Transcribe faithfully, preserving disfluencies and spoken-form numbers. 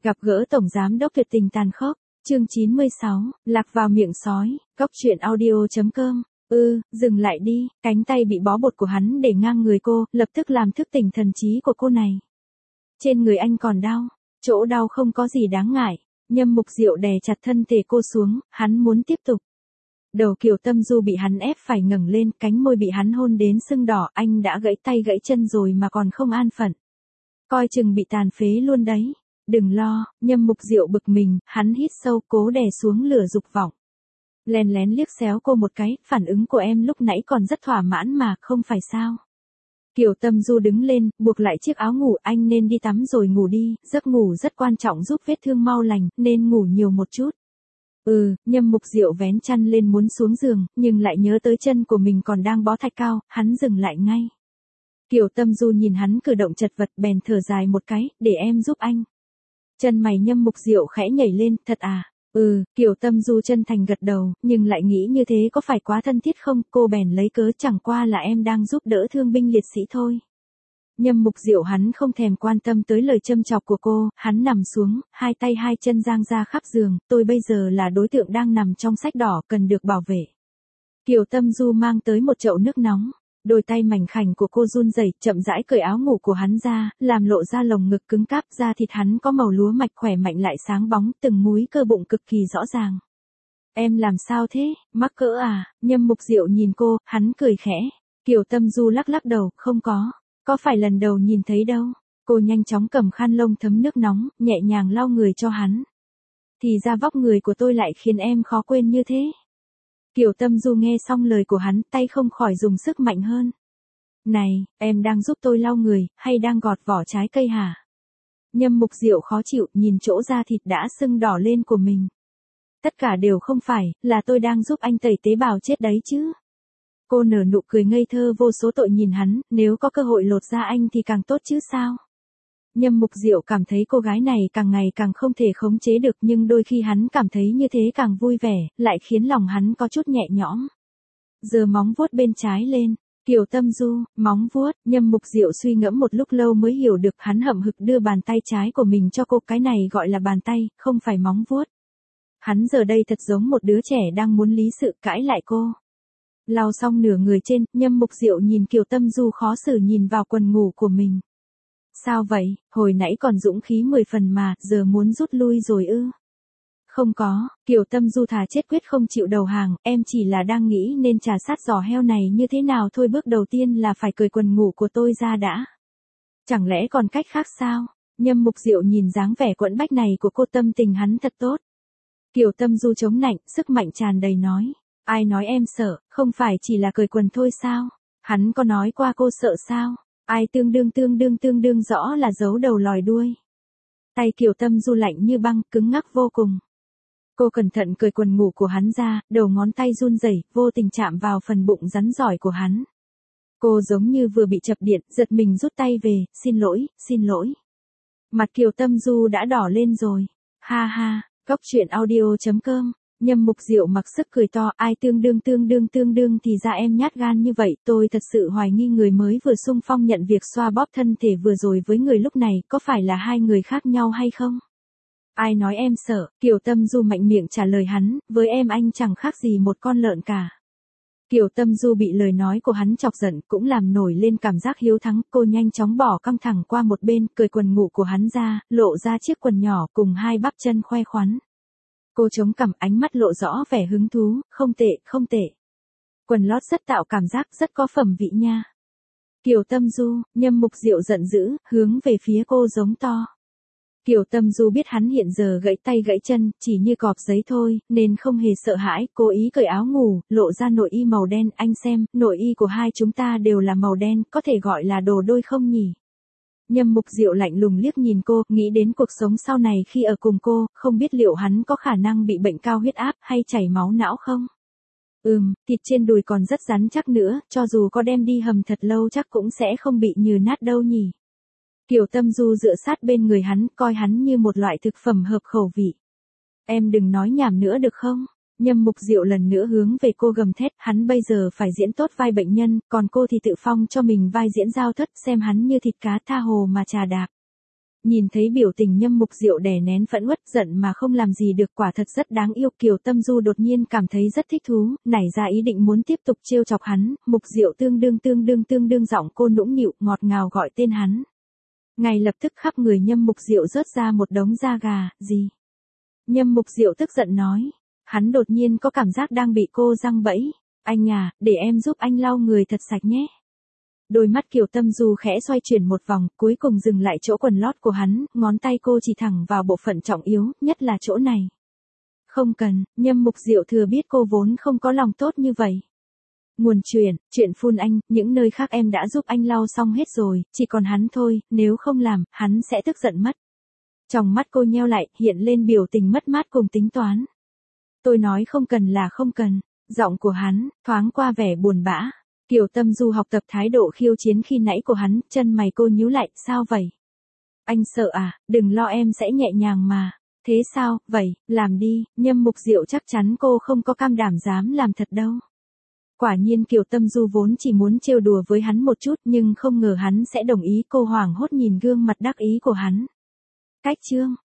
Gặp gỡ Tổng Giám đốc tuyệt tình tàn khốc, chương chín mươi sáu, lạc vào miệng sói, góc truyện audio chấm com. Ư, dừng lại đi, cánh tay bị bó bột của hắn để ngang người cô, lập tức làm thức tỉnh thần trí của cô này. Trên người anh còn đau, chỗ đau không có gì đáng ngại, Nhâm Mục Diệu đè chặt thân thể cô xuống, hắn muốn tiếp tục. Đầu Kiều Tâm Du bị hắn ép phải ngẩng lên, cánh môi bị hắn hôn đến sưng đỏ, anh đã gãy tay gãy chân rồi mà còn không an phận. Coi chừng bị tàn phế luôn đấy. Đừng lo, Nhâm Mục Diệu bực mình, hắn hít sâu cố đè xuống lửa dục vọng. Lén lén liếc xéo cô một cái, phản ứng của em lúc nãy còn rất thỏa mãn mà, không phải sao. Kiều Tâm Du đứng lên, buộc lại chiếc áo ngủ, anh nên đi tắm rồi ngủ đi, giấc ngủ rất quan trọng giúp vết thương mau lành, nên ngủ nhiều một chút. Ừ, Nhâm Mục Diệu vén chăn lên muốn xuống giường, nhưng lại nhớ tới chân của mình còn đang bó thạch cao, hắn dừng lại ngay. Kiều Tâm Du nhìn hắn cử động chật vật bèn thở dài một cái, để em giúp anh. Chân mày Nhâm Mục Diệu khẽ nhảy lên, thật à? Ừ, Kiều Tâm Du chân thành gật đầu, nhưng lại nghĩ như thế có phải quá thân thiết không, cô bèn lấy cớ chẳng qua là em đang giúp đỡ thương binh liệt sĩ thôi. Nhâm Mục Diệu hắn không thèm quan tâm tới lời châm chọc của cô, hắn nằm xuống, hai tay hai chân dang ra khắp giường, tôi bây giờ là đối tượng đang nằm trong sách đỏ cần được bảo vệ. Kiều Tâm Du mang tới một chậu nước nóng. Đôi tay mảnh khảnh của cô run rẩy, chậm rãi cởi áo ngủ của hắn ra, làm lộ ra lồng ngực cứng cáp, da thịt hắn có màu lúa mạch khỏe mạnh lại sáng bóng, từng múi cơ bụng cực kỳ rõ ràng. Em làm sao thế, mắc cỡ à? Nhâm Mục Diệu nhìn cô, hắn cười khẽ. Kiều Tâm Du lắc lắc đầu, không có, có phải lần đầu nhìn thấy đâu. Cô nhanh chóng cầm khăn lông thấm nước nóng, nhẹ nhàng lau người cho hắn. Thì ra vóc người của tôi lại khiến em khó quên như thế. Kiều Tâm Du nghe xong lời của hắn, tay không khỏi dùng sức mạnh hơn. Này, em đang giúp tôi lau người, hay đang gọt vỏ trái cây hả? Nhâm Mục Diệu khó chịu, nhìn chỗ da thịt đã sưng đỏ lên của mình. Tất cả đều không phải, là tôi đang giúp anh tẩy tế bào chết đấy chứ. Cô nở nụ cười ngây thơ vô số tội nhìn hắn, nếu có cơ hội lột da anh thì càng tốt chứ sao? Nhâm Mục Diệu cảm thấy cô gái này càng ngày càng không thể khống chế được, nhưng đôi khi hắn cảm thấy như thế càng vui vẻ, lại khiến lòng hắn có chút nhẹ nhõm. Giơ móng vuốt bên trái lên, Kiều Tâm Du, móng vuốt, Nhâm Mục Diệu suy ngẫm một lúc lâu mới hiểu được, hắn hậm hực đưa bàn tay trái của mình cho cô, cái này gọi là bàn tay, không phải móng vuốt. Hắn giờ đây thật giống một đứa trẻ đang muốn lý sự cãi lại cô. Lau xong nửa người trên, Nhâm Mục Diệu nhìn Kiều Tâm Du khó xử nhìn vào quần ngủ của mình. Sao vậy, hồi nãy còn dũng khí mười phần mà, giờ muốn rút lui rồi ư? Không có, Kiều Tâm Du thà chết quyết không chịu đầu hàng, em chỉ là đang nghĩ nên trà sát giò heo này như thế nào thôi, bước đầu tiên là phải cởi quần ngủ của tôi ra đã. Chẳng lẽ còn cách khác sao? Nhâm Mục Diệu nhìn dáng vẻ quẫn bách này của cô, tâm tình hắn thật tốt. Kiều Tâm Du chống nạnh, sức mạnh tràn đầy nói. Ai nói em sợ, không phải chỉ là cởi quần thôi sao? Hắn có nói qua cô sợ sao? Ai tương đương tương đương tương đương rõ là giấu đầu lòi đuôi. Tay Kiều Tâm Du lạnh như băng, cứng ngắc vô cùng. Cô cẩn thận cởi quần ngủ của hắn ra, đầu ngón tay run rẩy, vô tình chạm vào phần bụng rắn giỏi của hắn. Cô giống như vừa bị chập điện, giật mình rút tay về, xin lỗi, xin lỗi. Mặt Kiều Tâm Du đã đỏ lên rồi. Ha ha, góc truyện audio chấm com. Nhâm Mục Diệu mặc sức cười to, ai tương đương tương đương tương đương thì ra em nhát gan như vậy, tôi thật sự hoài nghi người mới vừa xung phong nhận việc xoa bóp thân thể vừa rồi với người lúc này, có phải là hai người khác nhau hay không? Ai nói em sợ, Kiều Tâm Du mạnh miệng trả lời hắn, với em anh chẳng khác gì một con lợn cả. Kiều Tâm Du bị lời nói của hắn chọc giận, cũng làm nổi lên cảm giác hiếu thắng, cô nhanh chóng bỏ căng thẳng qua một bên, cởi quần ngủ của hắn ra, lộ ra chiếc quần nhỏ cùng hai bắp chân khoe khoắn. Cô chống cằm, ánh mắt lộ rõ vẻ hứng thú, không tệ, không tệ. Quần lót rất tạo cảm giác, rất có phẩm vị nha. Kiều Tâm Du, Nhâm Mục Diệu giận dữ, hướng về phía cô giống to. Kiều Tâm Du biết hắn hiện giờ gãy tay gãy chân, chỉ như cọp giấy thôi, nên không hề sợ hãi, cố ý cởi áo ngủ, lộ ra nội y màu đen, anh xem, nội y của hai chúng ta đều là màu đen, có thể gọi là đồ đôi không nhỉ? Nhâm Mục Diệu lạnh lùng liếc nhìn cô, nghĩ đến cuộc sống sau này khi ở cùng cô, không biết liệu hắn có khả năng bị bệnh cao huyết áp hay chảy máu não không? Ừm, thịt trên đùi còn rất rắn chắc nữa, cho dù có đem đi hầm thật lâu chắc cũng sẽ không bị nhừ nát đâu nhỉ. Kiều Tâm Du dựa sát bên người hắn, coi hắn như một loại thực phẩm hợp khẩu vị. Em đừng nói nhảm nữa được không? Nhâm Mục Diệu lần nữa hướng về cô gầm thét, hắn bây giờ phải diễn tốt vai bệnh nhân, còn cô thì tự phong cho mình vai diễn giao thất, xem hắn như thịt cá tha hồ mà trà đạp. Nhìn thấy biểu tình Nhâm Mục Diệu đè nén phẫn uất giận mà không làm gì được, quả thật rất đáng yêu. Kiều Tâm Du đột nhiên cảm thấy rất thích thú, nảy ra ý định muốn tiếp tục trêu chọc hắn. Mục Diệu tương đương tương đương tương đương giọng cô nũng nịu ngọt ngào gọi tên hắn. Ngay lập tức khắp người Nhâm Mục Diệu rớt ra một đống da gà. Gì? Nhâm Mục Diệu tức giận nói. Hắn đột nhiên có cảm giác đang bị cô giăng bẫy. Anh à, để em giúp anh lau người thật sạch nhé. Đôi mắt Kiều Tâm Du khẽ xoay chuyển một vòng, cuối cùng dừng lại chỗ quần lót của hắn, ngón tay cô chỉ thẳng vào bộ phận trọng yếu, nhất là chỗ này. Không cần, Nhâm Mục Diệu thừa biết cô vốn không có lòng tốt như vậy. Nguồn chuyện, chuyện phun anh, những nơi khác em đã giúp anh lau xong hết rồi, chỉ còn hắn thôi, nếu không làm, hắn sẽ tức giận mất. Trong mắt cô nheo lại, hiện lên biểu tình mất mát cùng tính toán. Tôi nói không cần là không cần, giọng của hắn, thoáng qua vẻ buồn bã. Kiều Tâm Du học tập thái độ khiêu chiến khi nãy của hắn, chân mày cô nhíu lại, sao vậy? Anh sợ à, đừng lo em sẽ nhẹ nhàng mà. Thế sao, vậy, làm đi, Nhâm Mục Diệu chắc chắn cô không có cam đảm dám làm thật đâu. Quả nhiên Kiều Tâm Du vốn chỉ muốn trêu đùa với hắn một chút nhưng không ngờ hắn sẽ đồng ý. Cô hoảng hốt nhìn gương mặt đắc ý của hắn. Cách chương